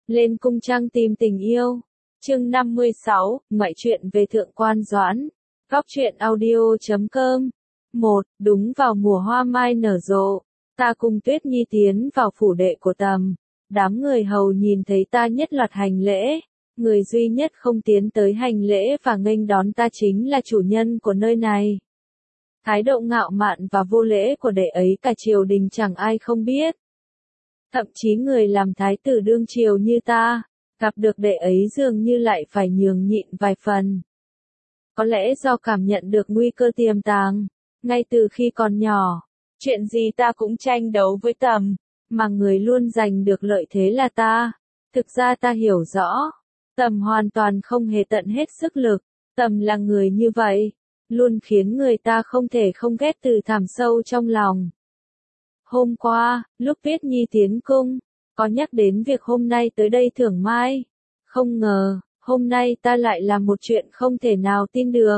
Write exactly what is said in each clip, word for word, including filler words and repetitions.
Lên cung trăng tìm tình yêu. Chương năm mươi sáu, ngoại truyện về Thượng quan Doãn. Góc truyện audio chấm com. một. Đúng vào mùa hoa mai nở rộ, ta cùng Tuyết Nhi tiến vào phủ đệ của Tầm. Đám người hầu nhìn thấy ta nhất loạt hành lễ. Người duy nhất không tiến tới hành lễ và nghênh đón ta chính là chủ nhân của nơi này. Thái độ ngạo mạn và vô lễ của đệ ấy cả triều đình chẳng ai không biết. Thậm chí người làm thái tử đương triều như ta, gặp được đệ ấy dường như lại phải nhường nhịn vài phần. Có lẽ do cảm nhận được nguy cơ tiềm tàng, ngay từ khi còn nhỏ, chuyện gì ta cũng tranh đấu với Tầm, mà người luôn giành được lợi thế là ta. Thực ra ta hiểu rõ, Tầm hoàn toàn không hề tận hết sức lực, Tầm là người như vậy, luôn khiến người ta không thể không ghét từ thẳm sâu trong lòng. Hôm qua, lúc Tuyết Nhi tiến cung, có nhắc đến việc hôm nay tới đây thưởng mai. Không ngờ, hôm nay ta lại làm một chuyện không thể nào tin được.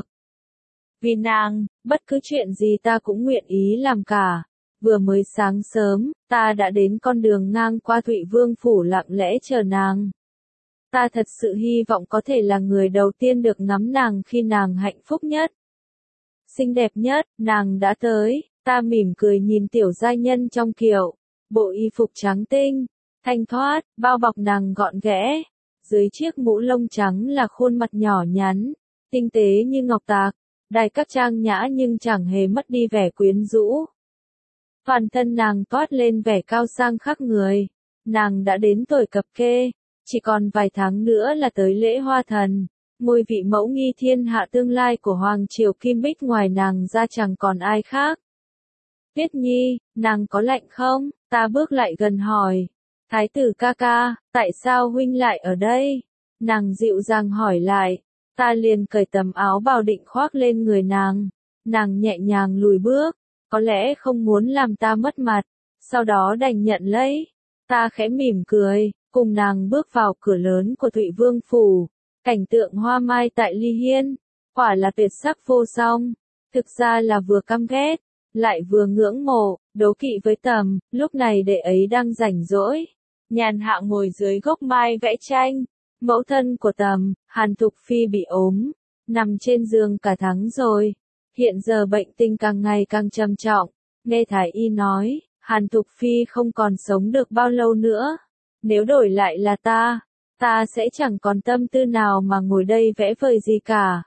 Vì nàng, bất cứ chuyện gì ta cũng nguyện ý làm cả. Vừa mới sáng sớm, ta đã đến con đường ngang qua Thụy Vương phủ lặng lẽ chờ nàng. Ta thật sự hy vọng có thể là người đầu tiên được ngắm nàng khi nàng hạnh phúc nhất, xinh đẹp nhất. Nàng đã tới. Ta mỉm cười nhìn tiểu giai nhân trong kiệu, bộ y phục trắng tinh, thanh thoát, bao bọc nàng gọn ghẽ. Dưới chiếc mũ lông trắng là khuôn mặt nhỏ nhắn, tinh tế như ngọc tạc, đài các trang nhã nhưng chẳng hề mất đi vẻ quyến rũ. Toàn thân nàng toát lên vẻ cao sang khác người. Nàng đã đến tuổi cập kê, chỉ còn vài tháng nữa là tới lễ hoa thần. Ngôi vị mẫu nghi thiên hạ tương lai của Hoàng triều Kim Bích ngoài nàng ra chẳng còn ai khác. Tuyết Nhi, nàng có lạnh không? Ta bước lại gần hỏi. Thái tử ca ca, tại sao huynh lại ở đây? Nàng dịu dàng hỏi lại. Ta liền cởi tấm áo bào định khoác lên người nàng. Nàng nhẹ nhàng lùi bước, có lẽ không muốn làm ta mất mặt, sau đó đành nhận lấy. Ta khẽ mỉm cười, cùng nàng bước vào cửa lớn của Thụy Vương phủ. Cảnh tượng hoa mai tại Ly Hiên, quả là tuyệt sắc vô song. Thực ra là vừa căm ghét, lại vừa ngưỡng mộ, đố kỵ với Tầm. Lúc này đệ ấy đang rảnh rỗi, nhàn hạ ngồi dưới gốc mai vẽ tranh. Mẫu thân của Tầm, Hàn Thục Phi bị ốm, nằm trên giường cả tháng rồi. Hiện giờ bệnh tình càng ngày càng trầm trọng. Nghe thái y nói, Hàn Thục Phi không còn sống được bao lâu nữa. Nếu đổi lại là ta, ta sẽ chẳng còn tâm tư nào mà ngồi đây vẽ vời gì cả.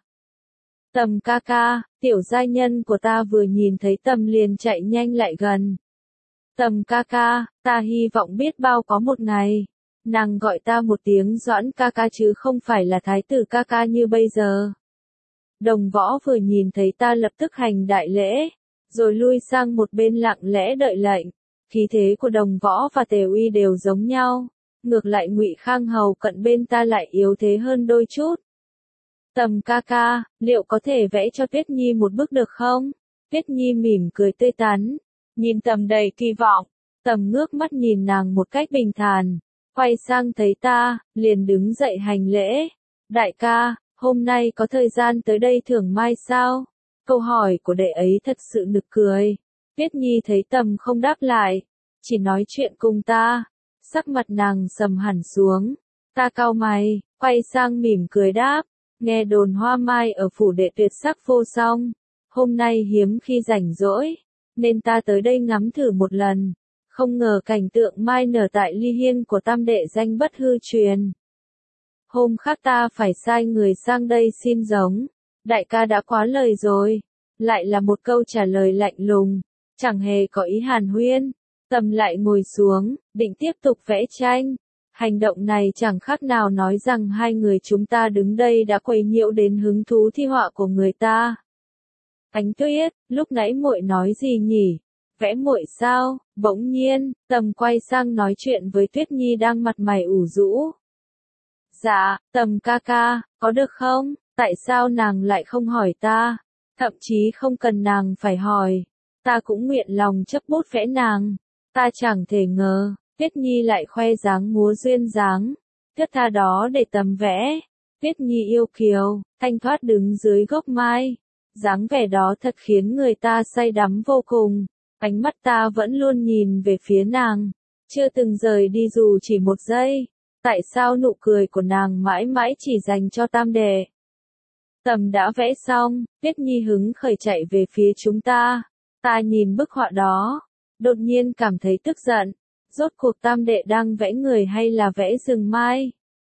Tầm ca ca, tiểu giai nhân của ta vừa nhìn thấy Tầm liền chạy nhanh lại gần. Tầm ca ca, ta hy vọng biết bao có một ngày, nàng gọi ta một tiếng Doãn ca ca chứ không phải là thái tử ca ca như bây giờ. Đồng Võ vừa nhìn thấy ta lập tức hành đại lễ, rồi lui sang một bên lặng lẽ đợi lệnh. Khí thế của Đồng Võ và Tề Uy đều giống nhau, ngược lại Ngụy Khang hầu cận bên ta lại yếu thế hơn đôi chút. Tầm ca ca, liệu có thể vẽ cho Tuyết Nhi một bức được không? Tuyết Nhi mỉm cười tươi tắn, nhìn Tầm đầy kỳ vọng. Tầm ngước mắt nhìn nàng một cách bình thản, quay sang thấy ta, liền đứng dậy hành lễ. Đại ca, hôm nay có thời gian tới đây thưởng mai sao? Câu hỏi của đệ ấy thật sự nực cười. Tuyết Nhi thấy Tầm không đáp lại, chỉ nói chuyện cùng ta. Sắc mặt nàng sầm hẳn xuống. Ta cau mày, quay sang mỉm cười đáp. Nghe đồn hoa mai ở phủ đệ tuyệt sắc vô song. Hôm nay hiếm khi rảnh rỗi, nên ta tới đây ngắm thử một lần. Không ngờ cảnh tượng mai nở tại Ly Hiên của tam đệ danh bất hư truyền. Hôm khác ta phải sai người sang đây xin giống. Đại ca đã quá lời rồi. Lại là một câu trả lời lạnh lùng, chẳng hề có ý hàn huyên. Tầm lại ngồi xuống, định tiếp tục vẽ tranh. Hành động này chẳng khác nào nói rằng hai người chúng ta đứng đây đã quấy nhiễu đến hứng thú thi họa của người ta. Ánh Tuyết, lúc nãy muội nói gì nhỉ? Vẽ muội sao? Bỗng nhiên, Tầm quay sang nói chuyện với Tuyết Nhi đang mặt mày ủ rũ. Dạ, Tầm ca ca, có được không? Tại sao nàng lại không hỏi ta? Thậm chí không cần nàng phải hỏi, ta cũng nguyện lòng chấp bút vẽ nàng. Ta chẳng thể ngờ, Tuyết Nhi lại khoe dáng múa duyên dáng, thướt tha đó để Tầm vẽ. Tuyết Nhi yêu kiều, thanh thoát đứng dưới gốc mai, dáng vẻ đó thật khiến người ta say đắm vô cùng. Ánh mắt ta vẫn luôn nhìn về phía nàng, chưa từng rời đi dù chỉ một giây. Tại sao nụ cười của nàng mãi mãi chỉ dành cho tam đệ? Tầm đã vẽ xong, Tuyết Nhi hứng khởi chạy về phía chúng ta. Ta nhìn bức họa đó, đột nhiên cảm thấy tức giận. Rốt cuộc tam đệ đang vẽ người hay là vẽ rừng mai?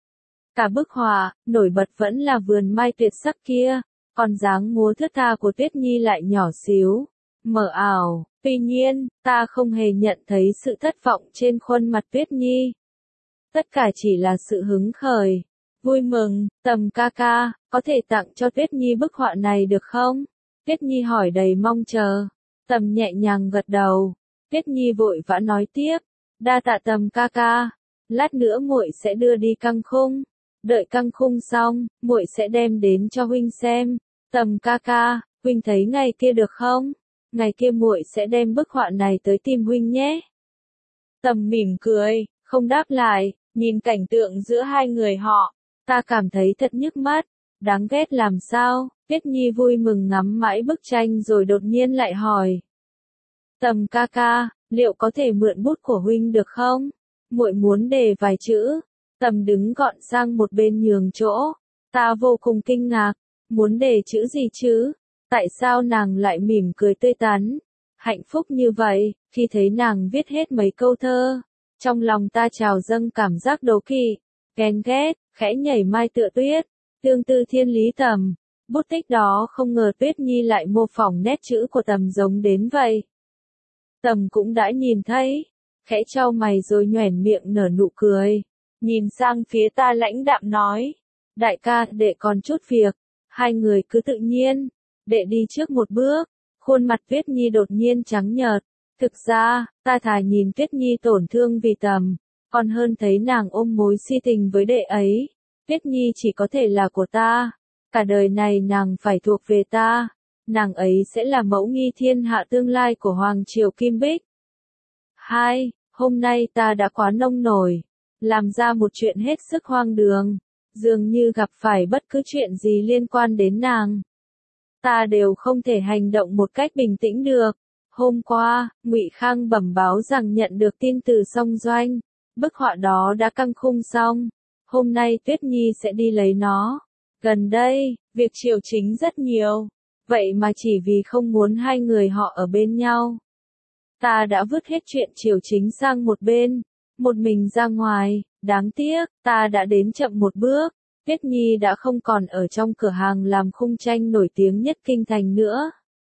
Cả bức họa, nổi bật vẫn là vườn mai tuyệt sắc kia, còn dáng múa thướt tha của Tuyết Nhi lại nhỏ xíu, mờ ảo. Tuy nhiên, ta không hề nhận thấy sự thất vọng trên khuôn mặt Tuyết Nhi. Tất cả chỉ là sự hứng khởi, vui mừng. Tầm ca ca, có thể tặng cho Tuyết Nhi bức họa này được không? Tuyết Nhi hỏi đầy mong chờ. Tầm nhẹ nhàng gật đầu. Tuyết Nhi vội vã nói tiếp, đa tạ Tầm ca ca, lát nữa muội sẽ đưa đi căng khung. Đợi căng khung xong, muội sẽ đem đến cho huynh xem. Tầm ca ca, huynh thấy ngày kia được không? Ngày kia muội sẽ đem bức họa này tới tìm huynh nhé. Tầm mỉm cười, không đáp lại, nhìn cảnh tượng giữa hai người họ, ta cảm thấy thật nhức mắt, đáng ghét làm sao? Tuyết Nhi vui mừng ngắm mãi bức tranh rồi đột nhiên lại hỏi. Tầm ca ca, liệu có thể mượn bút của huynh được không? Muội muốn đề vài chữ. Tầm đứng gọn sang một bên nhường chỗ. Ta vô cùng kinh ngạc, muốn đề chữ gì chứ? Tại sao nàng lại mỉm cười tươi tắn, hạnh phúc như vậy, khi thấy nàng viết hết mấy câu thơ? Trong lòng ta trào dâng cảm giác đố kỵ, ghen ghét, khẽ nhảy mai tựa tuyết, tương tư thiên lý Tầm. Bút tích đó không ngờ Tuyết Nhi lại mô phỏng nét chữ của Tầm giống đến vậy. Tầm cũng đã nhìn thấy, khẽ chau mày rồi nhoẻn miệng nở nụ cười, nhìn sang phía ta lãnh đạm nói, đại ca, đệ còn chút việc, hai người cứ tự nhiên, đệ đi trước một bước. Khuôn mặt Tuyết Nhi đột nhiên trắng nhợt, thực ra, ta thà nhìn Tuyết Nhi tổn thương vì Tầm, còn hơn thấy nàng ôm mối si tình với đệ ấy. Tuyết Nhi chỉ có thể là của ta, cả đời này nàng phải thuộc về ta, nàng ấy sẽ là mẫu nghi thiên hạ tương lai của Hoàng Triều Kim Bích. Hai, hôm nay ta đã quá nông nổi, làm ra một chuyện hết sức hoang đường, dường như gặp phải bất cứ chuyện gì liên quan đến nàng. Ta đều không thể hành động một cách bình tĩnh được. Hôm qua, Ngụy Khang bẩm báo rằng nhận được tin từ Song Doanh, bức họa đó đã căng khung xong. Hôm nay Tuyết Nhi sẽ đi lấy nó. Gần đây, việc triều chính rất nhiều, vậy mà chỉ vì không muốn hai người họ ở bên nhau, ta đã vứt hết chuyện triều chính sang một bên, một mình ra ngoài. Đáng tiếc, ta đã đến chậm một bước. Tuyết Nhi đã không còn ở trong cửa hàng làm khung tranh nổi tiếng nhất kinh thành nữa.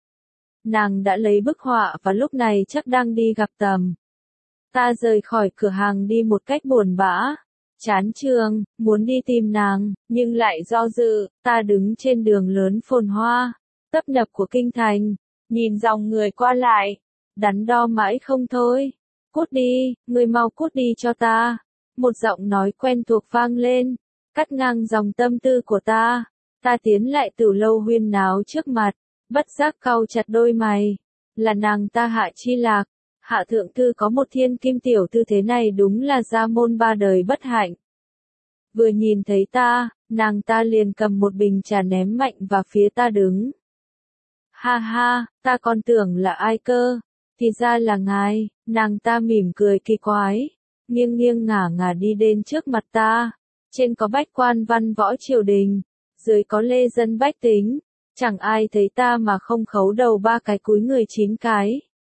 Nàng đã lấy bức họa và lúc này chắc đang đi gặp Tầm. Ta rời khỏi cửa hàng đi một cách buồn bã, chán chường, muốn đi tìm nàng, nhưng lại do dự. Ta đứng trên đường lớn phồn hoa, tấp nập của kinh thành, nhìn dòng người qua lại, đắn đo mãi không thôi. Cút đi, ngươi mau cút đi cho ta. Một giọng nói quen thuộc vang lên, cắt ngang dòng tâm tư của ta. Ta tiến lại từ lâu huyên náo trước mặt, bất giác cau chặt đôi mày. Là nàng ta Hạ Chi Lạc. Hạ thượng thư có một thiên kim tiểu thư thế này đúng là gia môn ba đời bất hạnh. Vừa nhìn thấy ta, nàng ta liền cầm một bình trà ném mạnh vào phía ta đứng. Ha ha, ta còn tưởng là ai cơ, thì ra là ngài. Nàng ta mỉm cười kỳ quái, nghiêng nghiêng ngả ngả đi đến trước mặt ta. Trên có bách quan văn võ triều đình, dưới có lê dân bách tính, chẳng ai thấy ta mà không khấu đầu ba cái cúi người chín cái.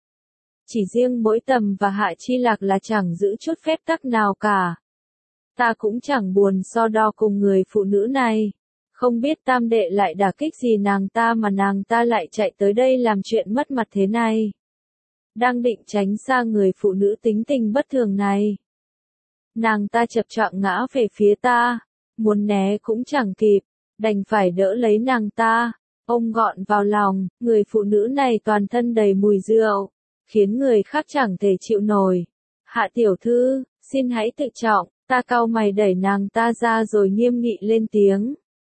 Chỉ riêng mỗi Tầm và Hạ Chi Lạc là chẳng giữ chút phép tắc nào cả. Ta cũng chẳng buồn so đo cùng người phụ nữ này. Không biết tam đệ lại đả kích gì nàng ta mà nàng ta lại chạy tới đây làm chuyện mất mặt thế này. Đang định tránh xa người phụ nữ tính tình bất thường này, nàng ta chập choạng ngã về phía ta, muốn né cũng chẳng kịp, đành phải đỡ lấy nàng ta, ôm gọn vào lòng. Người phụ nữ này toàn thân đầy mùi rượu, khiến người khác chẳng thể chịu nổi. Hạ tiểu thư, xin hãy tự trọng. Ta cau mày đẩy nàng ta ra rồi nghiêm nghị lên tiếng.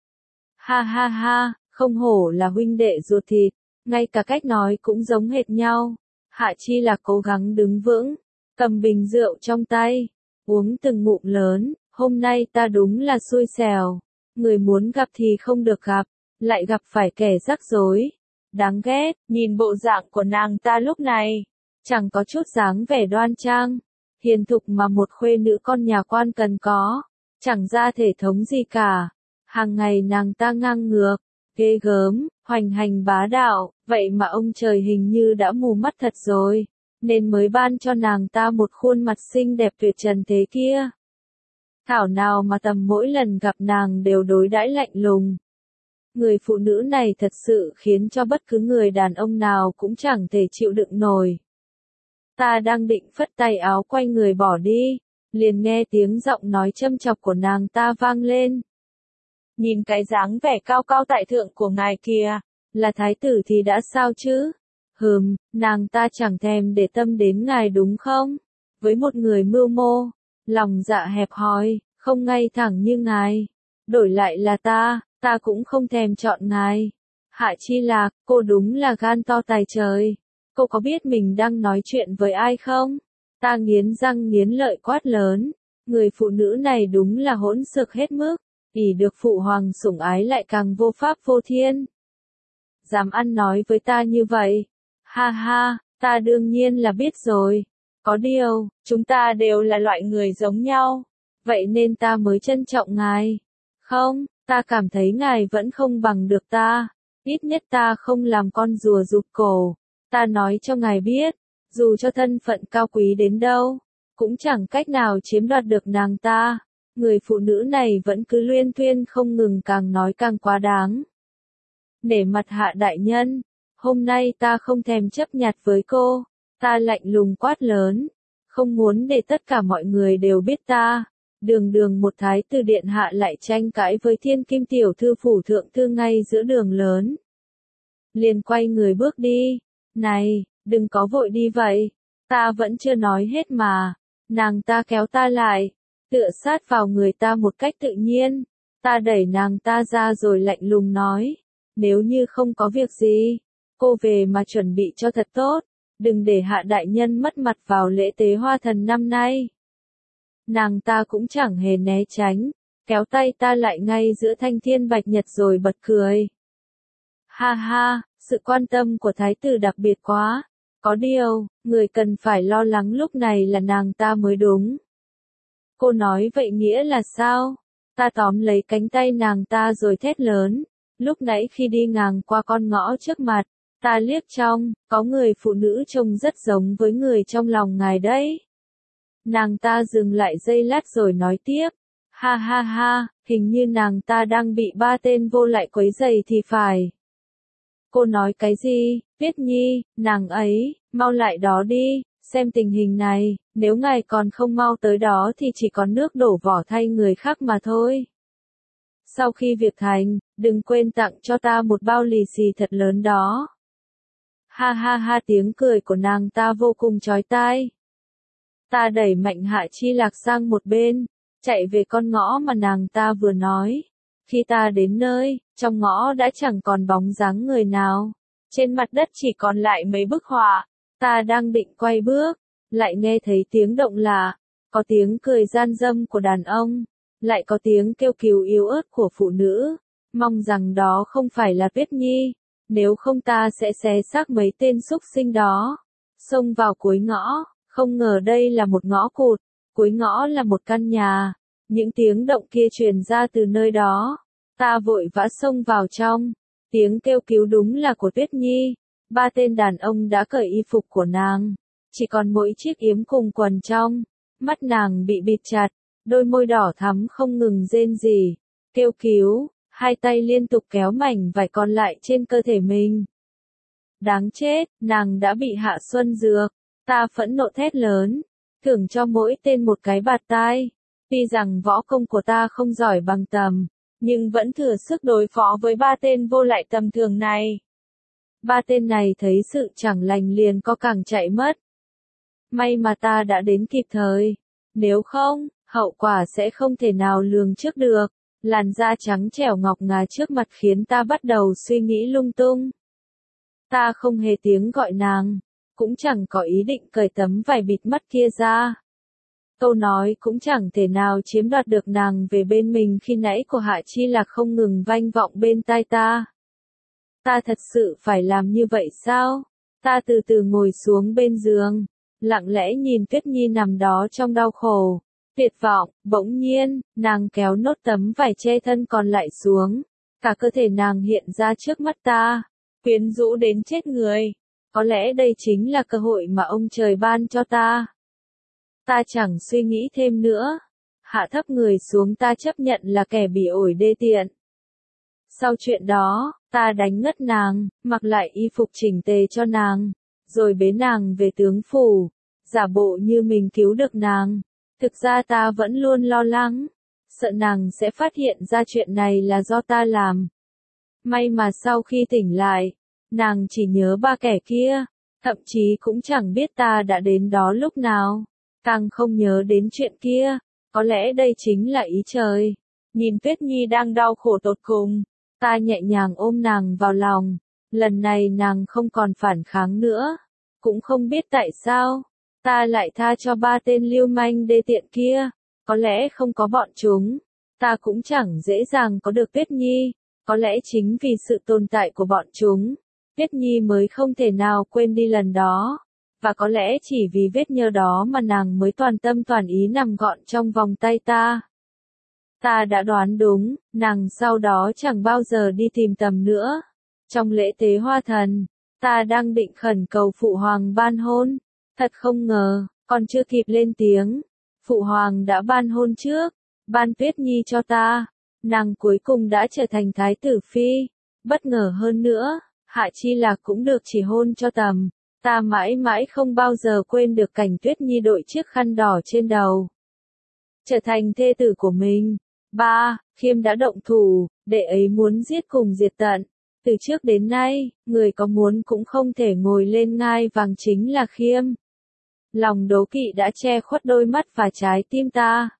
Ha ha ha, không hổ là huynh đệ ruột thịt, ngay cả cách nói cũng giống hệt nhau. Hạ Chi Lạc cố gắng đứng vững, cầm bình rượu trong tay, uống từng ngụm lớn. Hôm nay ta đúng là xui xẻo, người muốn gặp thì không được gặp, lại gặp phải kẻ rắc rối. Đáng ghét, nhìn bộ dạng của nàng ta lúc này, chẳng có chút dáng vẻ đoan trang, hiền thục mà một khuê nữ con nhà quan cần có, chẳng ra thể thống gì cả. Hàng ngày nàng ta ngang ngược, ghê gớm, hoành hành bá đạo, vậy mà ông trời hình như đã mù mắt thật rồi, nên mới ban cho nàng ta một khuôn mặt xinh đẹp tuyệt trần thế kia. Thảo nào mà tầm mỗi lần gặp nàng đều đối đãi lạnh lùng. Người phụ nữ này thật sự khiến cho bất cứ người đàn ông nào cũng chẳng thể chịu đựng nổi. Ta đang định phất tay áo quay người bỏ đi, liền nghe tiếng giọng nói châm chọc của nàng ta vang lên. Nhìn cái dáng vẻ cao cao tại thượng của ngài kìa, là thái tử thì đã sao chứ? Hừm, nàng ta chẳng thèm để tâm đến ngài đúng không? Với một người mưu mô, lòng dạ hẹp hòi, không ngay thẳng như ngài, đổi lại là ta, ta cũng không thèm chọn ngài. Hạ Chi Lạc, cô đúng là gan to tài trời. Cô có biết mình đang nói chuyện với ai không? Ta nghiến răng nghiến lợi quát lớn. Người phụ nữ này đúng là hỗn xược hết mức, ỷ được phụ hoàng sủng ái lại càng vô pháp vô thiên. Dám ăn nói với ta như vậy? Ha ha, ta đương nhiên là biết rồi. Có điều, chúng ta đều là loại người giống nhau. Vậy nên ta mới trân trọng ngài. Không, ta cảm thấy ngài vẫn không bằng được ta. Ít nhất ta không làm con rùa rụt cổ. Ta nói cho ngài biết, dù cho thân phận cao quý đến đâu, cũng chẳng cách nào chiếm đoạt được nàng ta. Người phụ nữ này vẫn cứ luyên thuyên không ngừng, càng nói càng quá đáng. Nể mặt Hạ đại nhân, hôm nay ta không thèm chấp nhặt với cô. Ta lạnh lùng quát lớn, không muốn để tất cả mọi người đều biết ta. Đường đường một thái tử điện hạ lại tranh cãi với thiên kim tiểu thư phủ thượng thư ngay giữa đường lớn. Liền quay người bước đi. Này, đừng có vội đi vậy. Ta vẫn chưa nói hết mà. Nàng ta kéo ta lại, tựa sát vào người ta một cách tự nhiên. Ta đẩy nàng ta ra rồi lạnh lùng nói. Nếu như không có việc gì, cô về mà chuẩn bị cho thật tốt. Đừng để Hạ đại nhân mất mặt vào lễ tế hoa thần năm nay. Nàng ta cũng chẳng hề né tránh, kéo tay ta lại ngay giữa thanh thiên bạch nhật rồi bật cười. Ha ha, sự quan tâm của thái tử đặc biệt quá. Có điều, người cần phải lo lắng lúc này là nàng ta mới đúng. Cô nói vậy nghĩa là sao? Ta tóm lấy cánh tay nàng ta rồi thét lớn. Lúc nãy khi đi ngang qua con ngõ trước mặt, ta liếc trong, có người phụ nữ trông rất giống với người trong lòng ngài đấy. Nàng ta dừng lại giây lát rồi nói tiếp. Ha ha ha, hình như nàng ta đang bị ba tên vô lại quấy rầy thì phải. Cô nói cái gì? Tuyết Nhi, nàng ấy, mau lại đó đi, xem tình hình này, nếu ngài còn không mau tới đó thì chỉ còn nước đổ vỏ thay người khác mà thôi. Sau khi việc thành, đừng quên tặng cho ta một bao lì xì thật lớn đó. Ha ha ha, tiếng cười của nàng ta vô cùng chói tai. Ta đẩy mạnh Hạ Chi Lạc sang một bên, chạy về con ngõ mà nàng ta vừa nói. Khi ta đến nơi, trong ngõ đã chẳng còn bóng dáng người nào. Trên mặt đất chỉ còn lại mấy bức họa. Ta đang định quay bước, lại nghe thấy tiếng động lạ. Có tiếng cười gian dâm của đàn ông, lại có tiếng kêu cứu yếu ớt của phụ nữ. Mong rằng đó không phải là Tuyết Nhi, nếu không ta sẽ xé xác mấy tên súc sinh đó. Xông vào cuối ngõ, không ngờ đây là một ngõ cụt, cuối ngõ là một căn nhà. Những tiếng động kia truyền ra từ nơi đó. Ta vội vã xông vào trong. Tiếng kêu cứu đúng là của Tuyết Nhi. Ba tên đàn ông đã cởi y phục của nàng. Chỉ còn mỗi chiếc yếm cùng quần trong. Mắt nàng bị bịt chặt. Đôi môi đỏ thắm không ngừng rên rỉ. Kêu cứu. Hai tay liên tục kéo mảnh vải còn lại trên cơ thể mình. Đáng chết, nàng đã bị hạ xuân dược. Ta phẫn nộ thét lớn. Thưởng cho mỗi tên một cái bạt tai. Tuy rằng võ công của ta không giỏi bằng tầm, nhưng vẫn thừa sức đối phó với ba tên vô lại tầm thường này. Ba tên này thấy sự chẳng lành liền co cẳng chạy mất. May mà ta đã đến kịp thời. Nếu không, hậu quả sẽ không thể nào lường trước được. Làn da trắng trẻo ngọc ngà trước mặt khiến ta bắt đầu suy nghĩ lung tung. Ta không hề tiếng gọi nàng, cũng chẳng có ý định cởi tấm vải bịt mắt kia ra. Câu nói cũng chẳng thể nào chiếm đoạt được nàng về bên mình khi nãy của Hạ Chi Lạc không ngừng vang vọng bên tai ta. Ta thật sự phải làm như vậy sao? Ta từ từ ngồi xuống bên giường, lặng lẽ nhìn Tuyết Nhi nằm đó trong đau khổ, tuyệt vọng. Bỗng nhiên, nàng kéo nốt tấm vải che thân còn lại xuống, cả cơ thể nàng hiện ra trước mắt ta, quyến rũ đến chết người. Có lẽ đây chính là cơ hội mà ông trời ban cho ta. Ta chẳng suy nghĩ thêm nữa, hạ thấp người xuống, ta chấp nhận là kẻ bị ổi đê tiện. Sau chuyện đó, ta đánh ngất nàng, mặc lại y phục chỉnh tề cho nàng, rồi bế nàng về tướng phủ, giả bộ như mình cứu được nàng. Thực ra ta vẫn luôn lo lắng, sợ nàng sẽ phát hiện ra chuyện này là do ta làm. May mà sau khi tỉnh lại, nàng chỉ nhớ ba kẻ kia, thậm chí cũng chẳng biết ta đã đến đó lúc nào, càng không nhớ đến chuyện kia. Có lẽ đây chính là ý trời. Nhìn Tuyết Nhi đang đau khổ tột cùng, ta nhẹ nhàng ôm nàng vào lòng. Lần này nàng không còn phản kháng nữa. Cũng không biết tại sao, ta lại tha cho ba tên lưu manh đê tiện kia. Có lẽ không có bọn chúng, ta cũng chẳng dễ dàng có được Tuyết Nhi. Có lẽ chính vì sự tồn tại của bọn chúng, Tuyết Nhi mới không thể nào quên đi lần đó. Và có lẽ chỉ vì vết nhơ đó mà nàng mới toàn tâm toàn ý nằm gọn trong vòng tay ta. Ta đã đoán đúng, nàng sau đó chẳng bao giờ đi tìm tầm nữa. Trong lễ tế hoa thần, ta đang định khẩn cầu Phụ Hoàng ban hôn. Thật không ngờ, còn chưa kịp lên tiếng, Phụ Hoàng đã ban hôn trước, ban Tuyết Nhi cho ta. Nàng cuối cùng đã trở thành Thái tử Phi. Bất ngờ hơn nữa, Hạ Chi Lạc cũng được chỉ hôn cho tầm. Ta mãi mãi không bao giờ quên được cảnh Tuyết Nhi đội chiếc khăn đỏ trên đầu, trở thành thê tử của mình. Ba, Khiêm đã động thủ, đệ ấy muốn giết cùng diệt tận. Từ trước đến nay, người có muốn cũng không thể ngồi lên ngai vàng chính là Khiêm. Lòng đố kỵ đã che khuất đôi mắt và trái tim ta.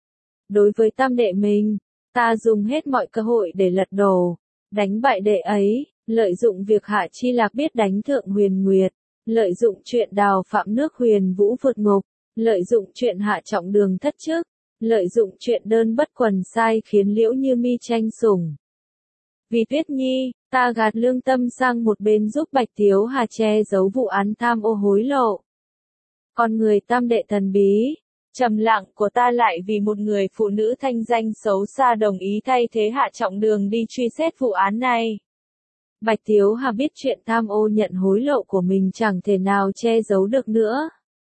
Đối với tam đệ mình, ta dùng hết mọi cơ hội để lật đổ, đánh bại đệ ấy, lợi dụng việc Hạ Chi Lạc biết đánh Thượng Huyền Nguyệt. Lợi dụng chuyện đào phạm nước Huyền Vũ vượt ngục, lợi dụng chuyện Hạ Trọng Đường thất chức, lợi dụng chuyện đơn bất quần sai khiến Liễu Như Mi tranh sủng. Vì Tuyết Nhi, ta gạt lương tâm sang một bên giúp Bạch Tiếu Hà che giấu vụ án tham ô hối lộ. Còn người tam đệ thần bí, trầm lặng của ta lại vì một người phụ nữ thanh danh xấu xa đồng ý thay thế Hạ Trọng Đường đi truy xét vụ án này. Bạch Tiếu Hà biết chuyện tham ô nhận hối lộ của mình chẳng thể nào che giấu được nữa.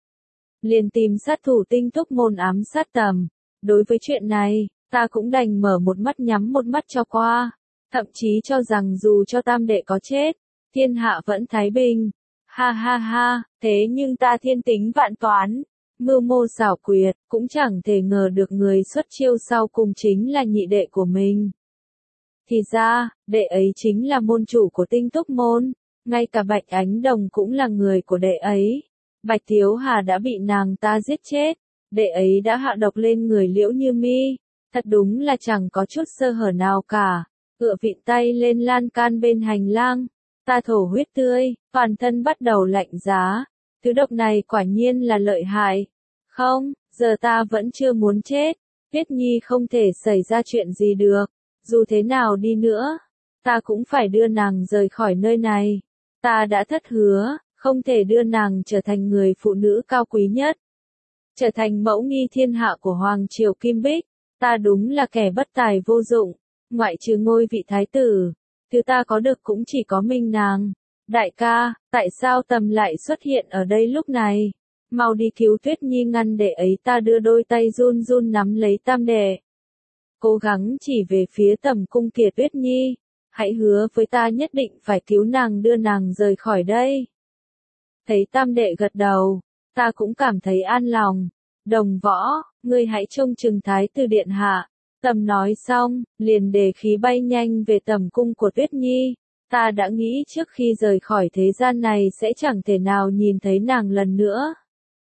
Liền tìm sát thủ Tinh Túc Môn ám sát tầm. Đối với chuyện này, ta cũng đành mở một mắt nhắm một mắt cho qua. Thậm chí cho rằng dù cho tam đệ có chết, thiên hạ vẫn thái bình. Ha ha ha, thế nhưng ta thiên tính vạn toán, mưu mô xảo quyệt, cũng chẳng thể ngờ được người xuất chiêu sau cùng chính là nhị đệ của mình. Thì ra, đệ ấy chính là môn chủ của Tinh Túc Môn, ngay cả Bạch Ánh Đồng cũng là người của đệ ấy. Bạch Tiếu Hà đã bị nàng ta giết chết, đệ ấy đã hạ độc lên người Liễu Như Mi, thật đúng là chẳng có chút sơ hở nào cả. Ựa vịn tay lên lan can bên hành lang, ta thổ huyết tươi, toàn thân bắt đầu lạnh giá. Thứ độc này quả nhiên là lợi hại. Không, giờ ta vẫn chưa muốn chết. Tuyết Nhi không thể xảy ra chuyện gì được. Dù thế nào đi nữa, ta cũng phải đưa nàng rời khỏi nơi này. Ta đã thất hứa, không thể đưa nàng trở thành người phụ nữ cao quý nhất, trở thành mẫu nghi thiên hạ của Hoàng Triều Kim Bích. Ta đúng là kẻ bất tài vô dụng, ngoại trừ ngôi vị thái tử, thứ ta có được cũng chỉ có mình nàng. Đại ca, tại sao Tầm lại xuất hiện ở đây lúc này? Mau đi cứu Tuyết Nhi ngăn đệ ấy. Ta đưa đôi tay run run nắm lấy tam đệ, cố gắng chỉ về phía Tầm cung kia. Tuyết Nhi, hãy hứa với ta nhất định phải cứu nàng, đưa nàng rời khỏi đây. Thấy tam đệ gật đầu, ta cũng cảm thấy an lòng. Đồng Võ, ngươi hãy trông chừng thái tử điện hạ. Tầm nói xong, liền đề khí bay nhanh về tầm cung của Tuyết Nhi. Ta đã nghĩ trước khi rời khỏi thế gian này sẽ chẳng thể nào nhìn thấy nàng lần nữa.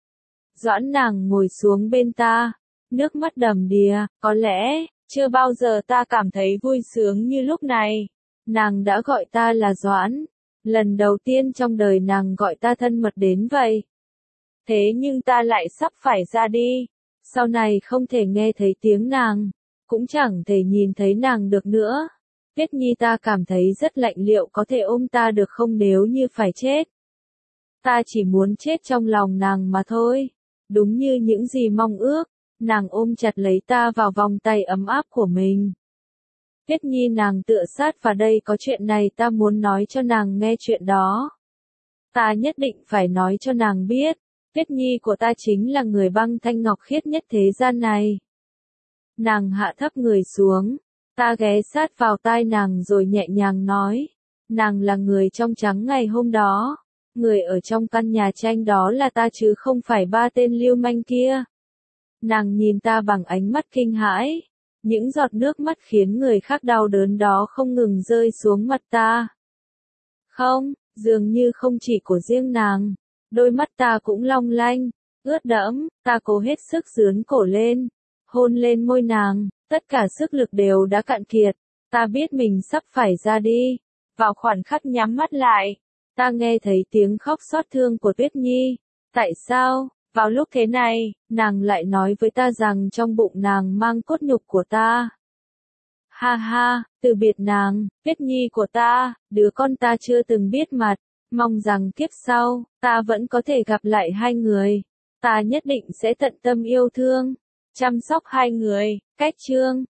Doãn nàng ngồi xuống bên ta, nước mắt đầm đìa. Có lẽ, chưa bao giờ ta cảm thấy vui sướng như lúc này. Nàng đã gọi ta là Doãn. Lần đầu tiên trong đời nàng gọi ta thân mật đến vậy. Thế nhưng ta lại sắp phải ra đi. Sau này không thể nghe thấy tiếng nàng, cũng chẳng thể nhìn thấy nàng được nữa. Tuyết Nhi, ta cảm thấy rất lạnh, liệu có thể ôm ta được không nếu như phải chết? Ta chỉ muốn chết trong lòng nàng mà thôi. Đúng như những gì mong ước, nàng ôm chặt lấy ta vào vòng tay ấm áp của mình. Tuyết Nhi nàng tựa sát vào đây, có chuyện này ta muốn nói cho nàng nghe chuyện đó. Ta nhất định phải nói cho nàng biết, Tuyết Nhi của ta chính là người băng thanh ngọc khiết nhất thế gian này. Nàng hạ thấp người xuống, ta ghé sát vào tai nàng rồi nhẹ nhàng nói, nàng là người trong trắng ngày hôm đó, người ở trong căn nhà tranh đó là ta chứ không phải ba tên lưu manh kia. Nàng nhìn ta bằng ánh mắt kinh hãi, những giọt nước mắt khiến người khác đau đớn đó không ngừng rơi xuống mặt ta. Không, dường như không chỉ của riêng nàng, đôi mắt ta cũng long lanh, ướt đẫm, ta cố hết sức dướn cổ lên, hôn lên môi nàng, tất cả sức lực đều đã cạn kiệt, ta biết mình sắp phải ra đi. Vào khoảnh khắc nhắm mắt lại, ta nghe thấy tiếng khóc xót thương của Tuyết Nhi. Tại sao, vào lúc thế này, nàng lại nói với ta rằng trong bụng nàng mang cốt nhục của ta? Ha ha, từ biệt nàng, Tuyết Nhi của ta, đứa con ta chưa từng biết mặt, mong rằng kiếp sau, ta vẫn có thể gặp lại hai người. Ta nhất định sẽ tận tâm yêu thương, chăm sóc hai người. Cách chương